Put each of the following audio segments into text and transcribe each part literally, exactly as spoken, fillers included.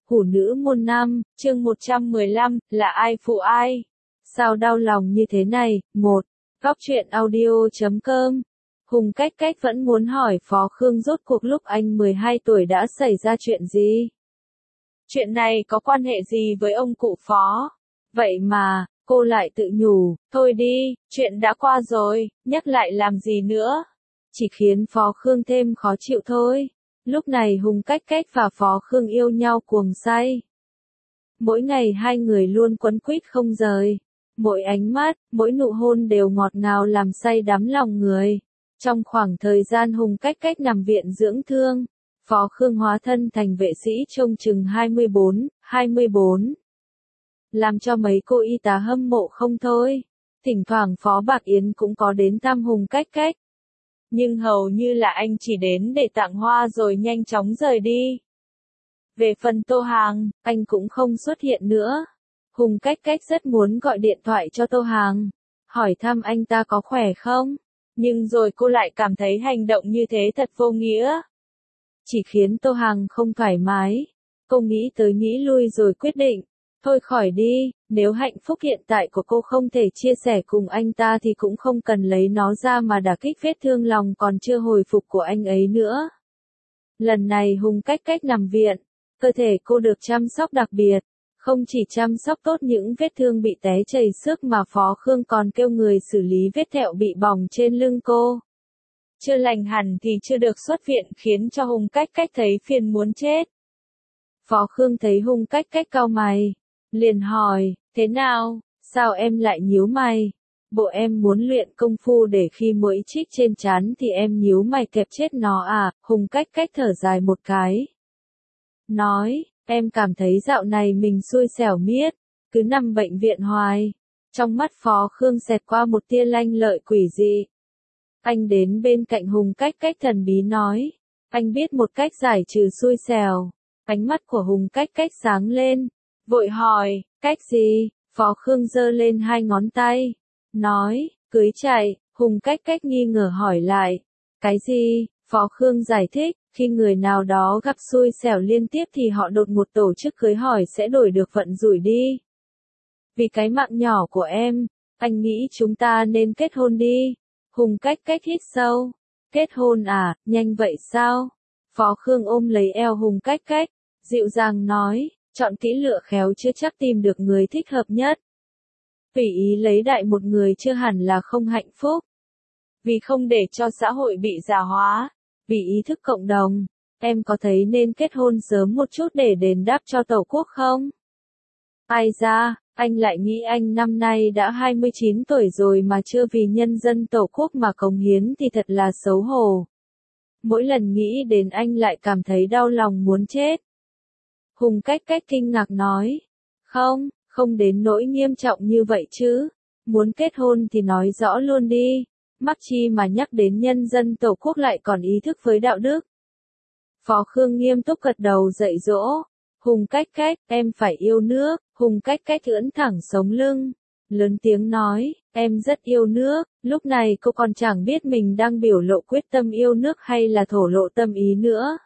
Hủ nữ môn năm, chương một trăm mười lăm, là ai phụ ai? Sao đau lòng như thế này? một. Góc truyện audio chấm com. Hùng Cách Cách vẫn muốn hỏi Phó Khương rốt cuộc lúc anh mười hai tuổi đã xảy ra chuyện gì? Chuyện này có quan hệ gì với ông cụ Phó? Vậy mà, cô lại tự nhủ, thôi đi, chuyện đã qua rồi, nhắc lại làm gì nữa? Chỉ khiến Phó Khương thêm khó chịu thôi. Lúc này Hùng Cách Cách và Phó Khương yêu nhau cuồng say. Mỗi ngày hai người luôn quấn quýt không rời. Mỗi ánh mắt, mỗi nụ hôn đều ngọt ngào làm say đắm lòng người. Trong khoảng thời gian Hùng Cách Cách nằm viện dưỡng thương, Phó Khương hóa thân thành vệ sĩ trông chừng hai mươi bốn, hai mươi bốn. Làm cho mấy cô y tá hâm mộ không thôi. Thỉnh thoảng Phó Bạc Yến cũng có đến thăm Hùng Cách Cách. Nhưng hầu như là anh chỉ đến để tặng hoa rồi nhanh chóng rời đi. Về phần Tô Hàng, anh cũng không xuất hiện nữa. Hùng Cách Cách rất muốn gọi điện thoại cho Tô Hàng, hỏi thăm anh ta có khỏe không, nhưng rồi cô lại cảm thấy hành động như thế thật vô nghĩa. Chỉ khiến Tô Hàng không thoải mái. Cô nghĩ tới nghĩ lui rồi quyết định, thôi khỏi đi, nếu hạnh phúc hiện tại của cô không thể chia sẻ cùng anh ta thì cũng không cần lấy nó ra mà đả kích vết thương lòng còn chưa hồi phục của anh ấy nữa. Lần này Hùng Cách Cách nằm viện, cơ thể cô được chăm sóc đặc biệt, không chỉ chăm sóc tốt những vết thương bị té chảy xước mà Phó Khương còn kêu người xử lý vết thẹo bị bỏng trên lưng cô. Chưa lành hẳn thì chưa được xuất viện khiến cho Hùng Cách Cách thấy phiền muốn chết. Phó Khương thấy Hùng Cách Cách cau mày, liền hỏi, thế nào, sao em lại nhíu mày? Bộ em muốn luyện công phu để khi mũi chích trên trán thì em nhíu mày kẹp chết nó à? Hùng Cách Cách thở dài một cái. Nói, em cảm thấy dạo này mình xui xẻo miết, cứ nằm bệnh viện hoài. Trong mắt Phó Khương xẹt qua một tia lanh lợi quỷ dị. Anh đến bên cạnh Hùng Cách Cách thần bí nói, anh biết một cách giải trừ xui xẻo. Ánh mắt của Hùng Cách Cách sáng lên, vội hỏi, cách gì? Phó Khương giơ lên hai ngón tay, nói, cưới chạy. Hùng Cách Cách nghi ngờ hỏi lại, cái gì? Phó Khương giải thích, khi người nào đó gặp xui xẻo liên tiếp thì họ đột ngột tổ chức cưới hỏi sẽ đổi được vận rủi đi. Vì cái mạng nhỏ của em, anh nghĩ chúng ta nên kết hôn đi. Hùng Cách Cách hít sâu, kết hôn à, nhanh vậy sao? Phó Khương ôm lấy eo Hùng Cách Cách, dịu dàng nói, chọn kỹ lựa khéo chưa chắc tìm được người thích hợp nhất. Tùy ý lấy đại một người chưa hẳn là không hạnh phúc. Vì không để cho xã hội bị già hóa, vì ý thức cộng đồng, em có thấy nên kết hôn sớm một chút để đền đáp cho Tổ quốc không? Ai ra, anh lại nghĩ anh năm nay đã hai mươi chín tuổi rồi mà chưa vì nhân dân Tổ quốc mà cống hiến thì thật là xấu hổ. Mỗi lần nghĩ đến anh lại cảm thấy đau lòng muốn chết. Hùng Cách Cách kinh ngạc nói, không, không đến nỗi nghiêm trọng như vậy chứ. Muốn kết hôn thì nói rõ luôn đi. Mắc chi mà nhắc đến nhân dân Tổ quốc lại còn ý thức với đạo đức. Phó Khương nghiêm túc gật đầu dạy dỗ. Hùng Cách Cách, em phải yêu nước. Hùng Cách Cách ưỡn thẳng sống lưng, lớn tiếng nói, em rất yêu nước. Lúc này cô còn chẳng biết mình đang biểu lộ quyết tâm yêu nước hay là thổ lộ tâm ý nữa.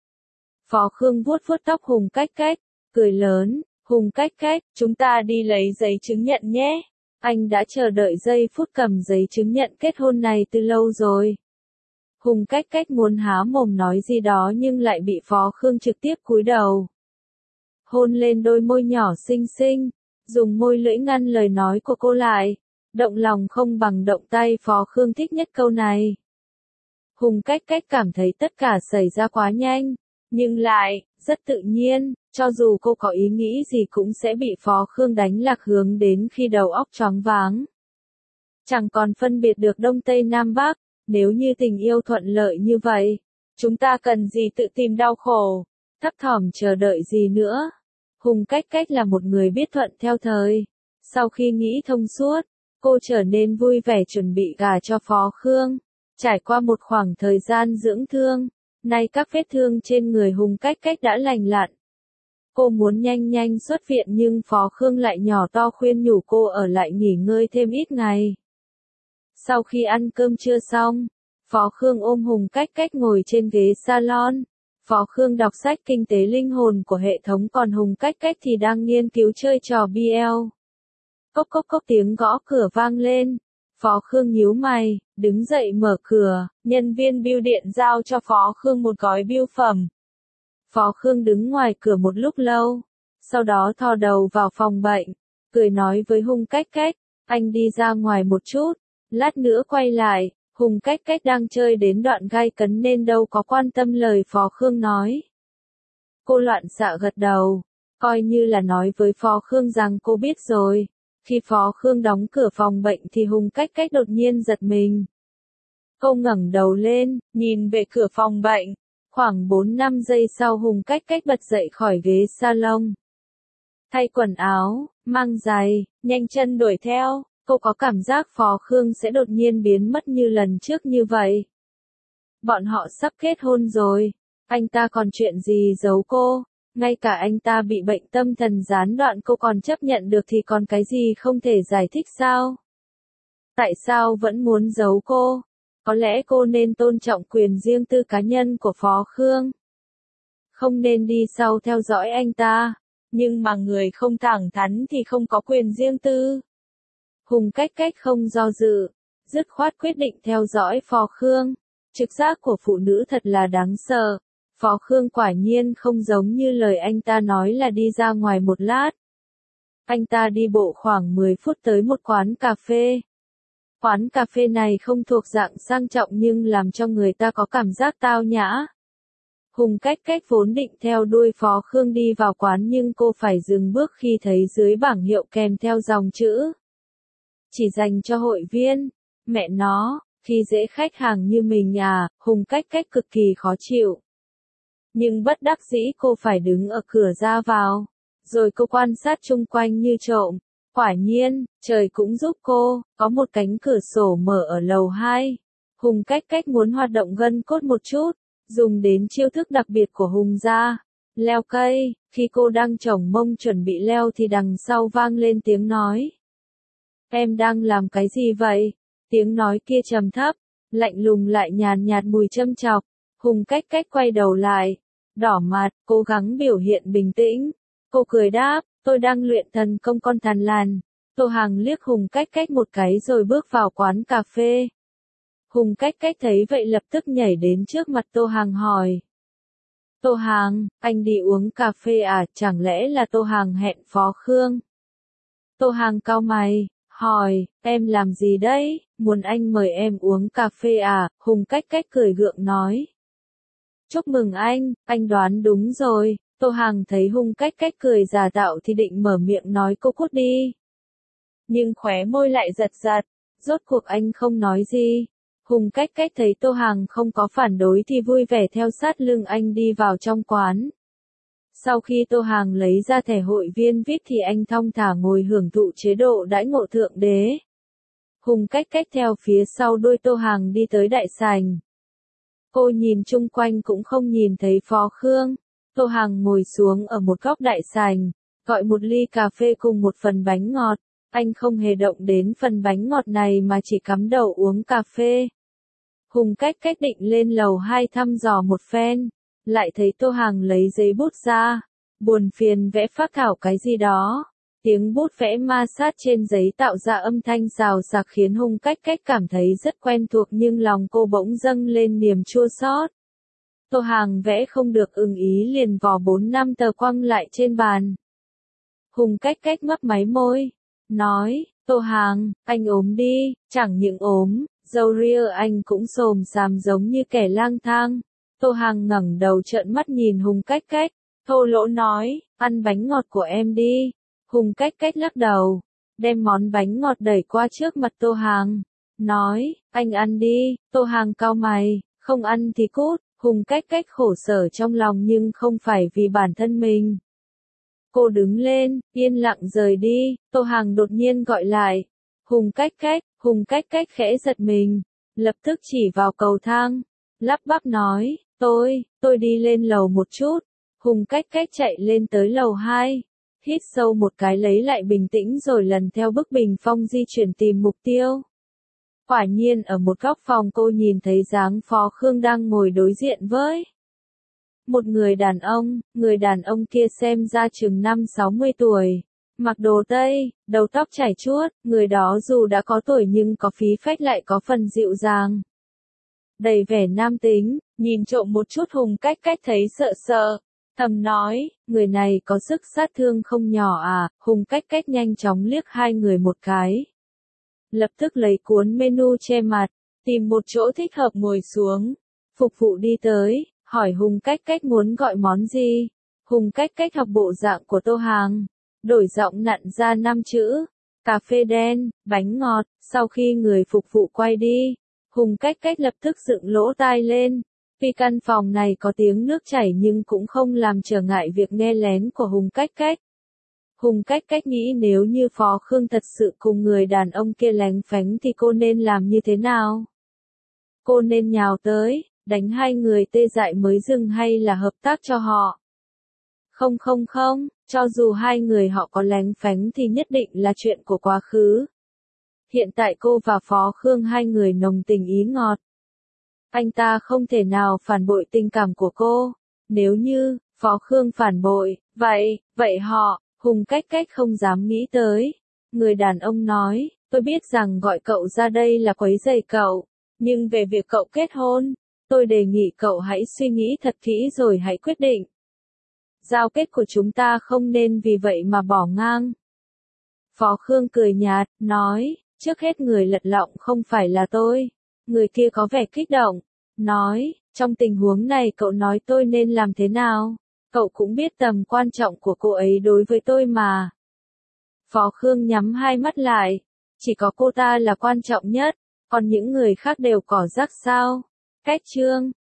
Phó Khương vuốt vuốt tóc Hùng Cách Cách, cười lớn, Hùng Cách Cách, chúng ta đi lấy giấy chứng nhận nhé. Anh đã chờ đợi giây phút cầm giấy chứng nhận kết hôn này từ lâu rồi. Hùng Cách Cách muốn há mồm nói gì đó nhưng lại bị Phó Khương trực tiếp cúi đầu. Hôn lên đôi môi nhỏ xinh xinh, dùng môi lưỡi ngăn lời nói của cô lại. Động lòng không bằng động tay, Phó Khương thích nhất câu này. Hùng Cách Cách cảm thấy tất cả xảy ra quá nhanh, nhưng lại, rất tự nhiên, cho dù cô có ý nghĩ gì cũng sẽ bị Phó Khương đánh lạc hướng đến khi đầu óc choáng váng. Chẳng còn phân biệt được Đông Tây Nam Bắc, nếu như tình yêu thuận lợi như vậy, chúng ta cần gì tự tìm đau khổ, thấp thỏm chờ đợi gì nữa. Hùng Cách Cách là một người biết thuận theo thời. Sau khi nghĩ thông suốt, cô trở nên vui vẻ chuẩn bị gả cho Phó Khương. Trải qua một khoảng thời gian dưỡng thương, nay các vết thương trên người Hùng Cách Cách đã lành lặn. Cô muốn nhanh nhanh xuất viện nhưng Phó Khương lại nhỏ to khuyên nhủ cô ở lại nghỉ ngơi thêm ít ngày. Sau khi ăn cơm trưa xong, Phó Khương ôm Hùng Cách Cách ngồi trên ghế salon. Phó Khương đọc sách kinh tế linh hồn của hệ thống còn Hùng Cách Cách thì đang nghiên cứu chơi trò bê lờ. Cốc cốc cốc tiếng gõ cửa vang lên. Phó Khương nhíu mày, đứng dậy mở cửa, nhân viên bưu điện giao cho Phó Khương một gói bưu phẩm. Phó Khương đứng ngoài cửa một lúc lâu, sau đó thò đầu vào phòng bệnh, cười nói với Hùng Cách Cách, anh đi ra ngoài một chút, lát nữa quay lại. Hùng Cách Cách đang chơi đến đoạn gai cấn nên đâu có quan tâm lời Phó Khương nói. Cô loạn xạ gật đầu, coi như là nói với Phó Khương rằng cô biết rồi. Khi Phó Khương đóng cửa phòng bệnh thì Hùng Cách Cách đột nhiên giật mình. Cô ngẩng đầu lên, nhìn về cửa phòng bệnh. Khoảng bốn năm giây sau Hùng Cách Cách bật dậy khỏi ghế salon. Thay quần áo, mang giày, nhanh chân đuổi theo. Cô có cảm giác Phó Khương sẽ đột nhiên biến mất như lần trước như vậy. Bọn họ sắp kết hôn rồi. Anh ta còn chuyện gì giấu cô? Ngay cả anh ta bị bệnh tâm thần gián đoạn cô còn chấp nhận được thì còn cái gì không thể giải thích sao? Tại sao vẫn muốn giấu cô? Có lẽ cô nên tôn trọng quyền riêng tư cá nhân của Phó Khương. Không nên đi sau theo dõi anh ta. Nhưng mà người không thẳng thắn thì không có quyền riêng tư. Hùng Cách Cách không do dự, dứt khoát quyết định theo dõi Phó Khương. Trực giác của phụ nữ thật là đáng sợ. Phó Khương quả nhiên không giống như lời anh ta nói là đi ra ngoài một lát. Anh ta đi bộ khoảng mười phút tới một quán cà phê. Quán cà phê này không thuộc dạng sang trọng nhưng làm cho người ta có cảm giác tao nhã. Hùng Cách Cách vốn định theo đuôi Phó Khương đi vào quán nhưng cô phải dừng bước khi thấy dưới bảng hiệu kèm theo dòng chữ. Chỉ dành cho hội viên. Mẹ nó, khi dễ khách hàng như mình à, Hùng Cách Cách cực kỳ khó chịu. Nhưng bất đắc dĩ cô phải đứng ở cửa ra vào. Rồi cô quan sát chung quanh như trộm. Quả nhiên, trời cũng giúp cô, có một cánh cửa sổ mở ở lầu hai. Hùng Cách Cách muốn hoạt động gân cốt một chút, dùng đến chiêu thức đặc biệt của Hùng gia. Leo cây, khi cô đang chổng mông chuẩn bị leo thì đằng sau vang lên tiếng nói. Em đang làm cái gì vậy? Tiếng nói kia trầm thấp, lạnh lùng lại nhàn nhạt mùi châm chọc. Hùng Cách Cách quay đầu lại, đỏ mặt, cố gắng biểu hiện bình tĩnh. Cô cười đáp, tôi đang luyện thần công con thằn lằn. Tô Hằng liếc Hùng Cách Cách một cái rồi bước vào quán cà phê. Hùng Cách Cách thấy vậy lập tức nhảy đến trước mặt Tô Hằng hỏi. Tô Hằng, anh đi uống cà phê à, chẳng lẽ là Tô Hằng hẹn Phó Khương? Tô Hằng cau mày, hỏi, em làm gì đấy, muốn anh mời em uống cà phê à, Hùng Cách Cách cười gượng nói. Chúc mừng anh, anh đoán đúng rồi. Tô Hằng thấy Hùng Cách Cách cười giả tạo thì định mở miệng nói cô cút đi. Nhưng khóe môi lại giật giật, rốt cuộc anh không nói gì. Hùng Cách Cách thấy Tô Hằng không có phản đối thì vui vẻ theo sát lưng anh đi vào trong quán. Sau khi Tô Hằng lấy ra thẻ hội viên vê i pê thì anh thong thả ngồi hưởng thụ chế độ đãi ngộ thượng đế. Hùng Cách Cách theo phía sau đuôi Tô Hằng đi tới đại sảnh. Cô nhìn chung quanh cũng không nhìn thấy Phó Khương. Tô Hằng ngồi xuống ở một góc đại sảnh, gọi một ly cà phê cùng một phần bánh ngọt. Anh không hề động đến phần bánh ngọt này mà chỉ cắm đầu uống cà phê. Hùng Cách Cách định lên lầu hai thăm dò một phen, lại thấy Tô Hằng lấy giấy bút ra, buồn phiền vẽ phác thảo cái gì đó. Tiếng bút vẽ ma sát trên giấy tạo ra âm thanh xào xạc khiến Hùng Cách Cách cảm thấy rất quen thuộc nhưng lòng cô bỗng dâng lên niềm chua xót. Tô Hằng vẽ không được ưng ý liền vò bốn năm tờ quăng lại trên bàn. Hùng Cách Cách mấp máy môi, nói, Tô Hằng, anh ốm đi, chẳng những ốm, râu ria anh cũng xồm xàm giống như kẻ lang thang. Tô Hằng ngẩng đầu trợn mắt nhìn Hùng Cách Cách, thô lỗ nói, ăn bánh ngọt của em đi. Hùng Cách Cách lắc đầu, đem món bánh ngọt đẩy qua trước mặt Tô Hằng, nói, anh ăn đi. Tô Hằng cau mày, không ăn thì cút. Hùng Cách Cách khổ sở trong lòng nhưng không phải vì bản thân mình. Cô đứng lên, yên lặng rời đi. Tô Hằng đột nhiên gọi lại, Hùng Cách Cách. Hùng Cách Cách khẽ giật mình, lập tức chỉ vào cầu thang, lắp bắp nói, tôi, tôi đi lên lầu một chút. Hùng Cách Cách chạy lên tới lầu hai, hít sâu một cái lấy lại bình tĩnh rồi lần theo bức bình phong di chuyển tìm mục tiêu. Quả nhiên ở một góc phòng cô nhìn thấy dáng Phó Khương đang ngồi đối diện với Một người đàn ông, người đàn ông kia xem ra chừng năm sáu mươi tuổi. Mặc đồ Tây, đầu tóc chảy chuốt, người đó dù đã có tuổi nhưng có khí phách lại có phần dịu dàng. Đầy vẻ nam tính, nhìn trộm một chút Hùng Cách Cách thấy sợ sợ. Thầm nói, người này có sức sát thương không nhỏ à, Hùng Cách Cách nhanh chóng liếc hai người một cái. Lập tức lấy cuốn menu che mặt, tìm một chỗ thích hợp ngồi xuống. Phục vụ đi tới, hỏi Hùng Cách Cách muốn gọi món gì. Hùng Cách Cách học bộ dạng của Tô Hàng, đổi giọng nặn ra năm chữ, cà phê đen, bánh ngọt. Sau khi người phục vụ quay đi, Hùng Cách Cách lập tức dựng lỗ tai lên. Vì căn phòng này có tiếng nước chảy nhưng cũng không làm trở ngại việc nghe lén của Hùng Cách Cách. Hùng Cách Cách nghĩ nếu như Phó Khương thật sự cùng người đàn ông kia lánh phánh thì cô nên làm như thế nào? Cô nên nhào tới, đánh hai người tê dại mới dừng hay là hợp tác cho họ? Không không không, cho dù hai người họ có lánh phánh thì nhất định là chuyện của quá khứ. Hiện tại cô và Phó Khương hai người nồng tình ý ngọt. Anh ta không thể nào phản bội tình cảm của cô. Nếu như, Phó Khương phản bội, vậy, vậy họ, Hùng Cách Cách không dám nghĩ tới. Người đàn ông nói, tôi biết rằng gọi cậu ra đây là quấy rầy cậu, nhưng về việc cậu kết hôn, tôi đề nghị cậu hãy suy nghĩ thật kỹ rồi hãy quyết định. Giao kết của chúng ta không nên vì vậy mà bỏ ngang. Phó Khương cười nhạt, nói, trước hết người lật lọng không phải là tôi. Người kia có vẻ kích động, nói, trong tình huống này cậu nói tôi nên làm thế nào? Cậu cũng biết tầm quan trọng của cô ấy đối với tôi mà. Phó Khương nhắm hai mắt lại, chỉ có cô ta là quan trọng nhất, còn những người khác đều cỏ rác sao? Cách chương